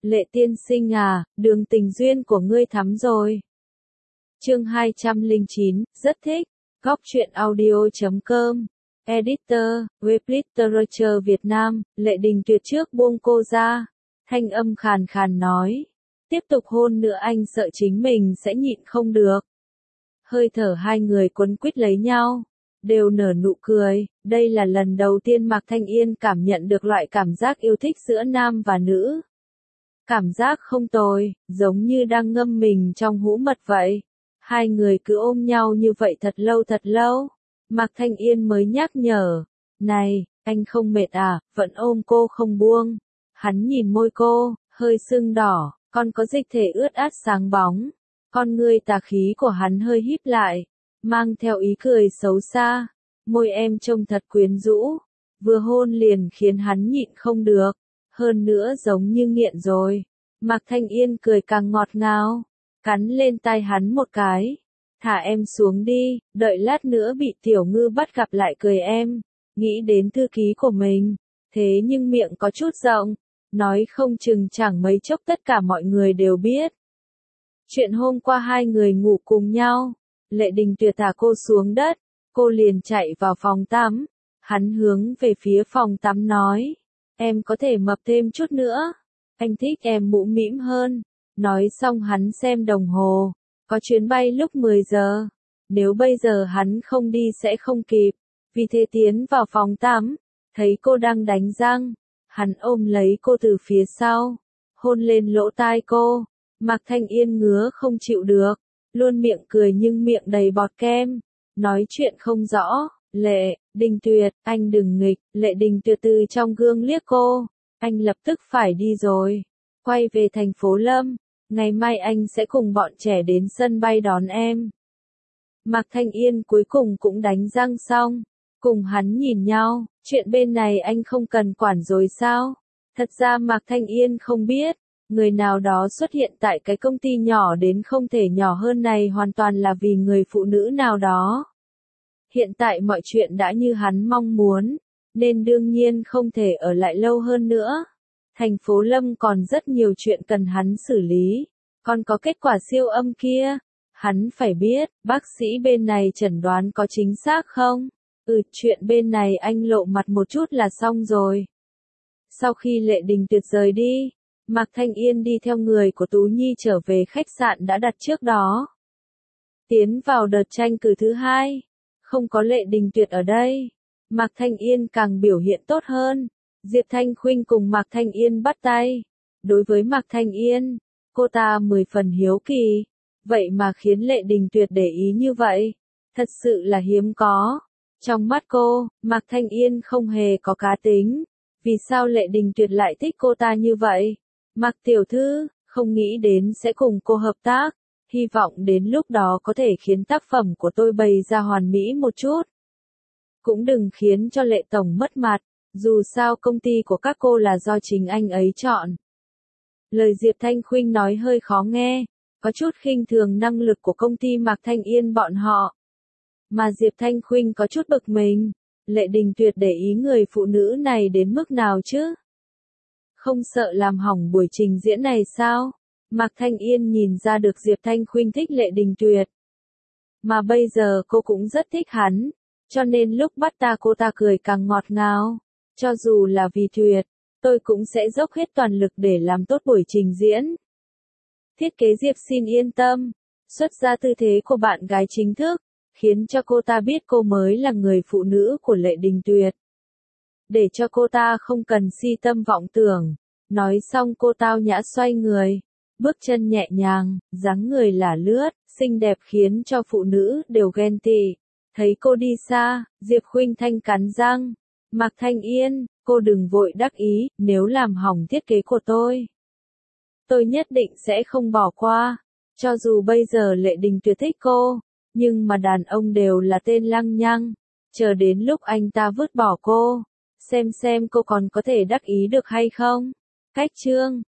Lệ tiên sinh à, đường tình duyên của ngươi thắm rồi. Chương 209, rất thích. Góc truyện audio.com. Editor, Web Literature Việt Nam, Lệ Đình Tuyệt trước buông cô ra. Thanh âm khàn khàn nói. Tiếp tục hôn nữa anh sợ chính mình sẽ nhịn không được. Hơi thở hai người quấn quýt lấy nhau. Đều nở nụ cười, đây là lần đầu tiên Mạc Thanh Yên cảm nhận được loại cảm giác yêu thích giữa nam và nữ. Cảm giác không tồi, giống như đang ngâm mình trong hũ mật vậy. Hai người cứ ôm nhau như vậy thật lâu. Mạc Thanh Yên mới nhắc nhở. Này, anh không mệt à, vẫn ôm cô không buông. Hắn nhìn môi cô, hơi sưng đỏ, còn có dịch thể ướt át sáng bóng. Con ngươi tà khí của hắn hơi híp lại, mang theo ý cười xấu xa. Môi em trông thật quyến rũ, vừa hôn liền khiến hắn nhịn không được. Hơn nữa giống như nghiện rồi. Mạc Thanh Yên cười càng ngọt ngào, cắn lên tai hắn một cái. Thả em xuống đi, đợi lát nữa bị tiểu ngư bắt gặp lại cười em. Nghĩ đến thư ký của mình, thế nhưng miệng có chút rộng, nói không chừng chẳng mấy chốc tất cả mọi người đều biết. Chuyện hôm qua hai người ngủ cùng nhau, Lệ Đình Tuyệt thả cô xuống đất, cô liền chạy vào phòng tắm. Hắn hướng về phía phòng tắm nói, em có thể mập thêm chút nữa, anh thích em mũm mĩm hơn. Nói xong hắn xem đồng hồ, có chuyến bay lúc 10 giờ, nếu bây giờ hắn không đi sẽ không kịp, vì thế tiến vào phòng tắm, thấy cô đang đánh răng, hắn ôm lấy cô từ phía sau, hôn lên lỗ tai cô. Mạc Thanh Yên ngứa không chịu được, luôn miệng cười nhưng miệng đầy bọt kem, nói chuyện không rõ. Lệ Đình Tuyệt, anh đừng nghịch. Lệ Đình Tuyệt từ trong gương liếc cô, anh lập tức phải đi rồi, quay về thành phố Lâm, ngày mai anh sẽ cùng bọn trẻ đến sân bay đón em. Mạc Thanh Yên cuối cùng cũng đánh răng xong, cùng hắn nhìn nhau, chuyện bên này anh không cần quản rồi sao? Thật ra Mạc Thanh Yên không biết, người nào đó xuất hiện tại cái công ty nhỏ đến không thể nhỏ hơn này hoàn toàn là vì người phụ nữ nào đó. Hiện tại mọi chuyện đã như hắn mong muốn, nên đương nhiên không thể ở lại lâu hơn nữa. Thành phố Lâm còn rất nhiều chuyện cần hắn xử lý, còn có kết quả siêu âm kia. Hắn phải biết, bác sĩ bên này chẩn đoán có chính xác không? Chuyện bên này anh lộ mặt một chút là xong rồi. Sau khi Lệ Đình Tuyệt rời đi, Mạc Thanh Yên đi theo người của Tú Nhi trở về khách sạn đã đặt trước đó. Tiến vào đợt tranh cử thứ hai, không có Lệ Đình Tuyệt ở đây, Mạc Thanh Yên càng biểu hiện tốt hơn. Diệp Thanh Khuynh cùng Mạc Thanh Yên bắt tay. Đối với Mạc Thanh Yên, cô ta 10 phần hiếu kỳ, vậy mà khiến Lệ Đình Tuyệt để ý như vậy, thật sự là hiếm có. Trong mắt cô, Mạc Thanh Yên không hề có cá tính, vì sao Lệ Đình Tuyệt lại thích cô ta như vậy? Mạc tiểu thư, không nghĩ đến sẽ cùng cô hợp tác, hy vọng đến lúc đó có thể khiến tác phẩm của tôi bày ra hoàn mỹ một chút. Cũng đừng khiến cho Lệ tổng mất mặt, dù sao công ty của các cô là do chính anh ấy chọn. Lời Diệp Thanh Khuynh nói hơi khó nghe, có chút khinh thường năng lực của công ty Mạc Thanh Yên bọn họ. Mà Diệp Thanh Khuynh có chút bực mình, Lệ Đình Tuyệt để ý người phụ nữ này đến mức nào chứ? Không sợ làm hỏng buổi trình diễn này sao? Mạc Thanh Yên nhìn ra được Diệp Thanh Khuynh thích Lệ Đình Tuyệt. Mà bây giờ cô cũng rất thích hắn, cho nên lúc bắt cô ta cười càng ngọt ngào. Cho dù là vì Tuyệt, tôi cũng sẽ dốc hết toàn lực để làm tốt buổi trình diễn. Thiết kế Diệp xin yên tâm, xuất ra tư thế của bạn gái chính thức, khiến cho cô ta biết cô mới là người phụ nữ của Lệ Đình Tuyệt. Để cho cô ta không cần si tâm vọng tưởng. Nói xong cô tao nhã xoay người, bước chân nhẹ nhàng, dáng người lả lướt, xinh đẹp khiến cho phụ nữ đều ghen tị. Thấy cô đi xa, Diệp Khuynh Thanh cắn răng. Mạc Thanh Yên, cô đừng vội đắc ý, nếu làm hỏng thiết kế của tôi nhất định sẽ không bỏ qua. Cho dù bây giờ Lệ Đình Tuyệt thích cô, nhưng mà đàn ông đều là tên lăng nhăng. Chờ đến lúc anh ta vứt bỏ cô, xem cô còn có thể đắc ý được hay không. Cách chương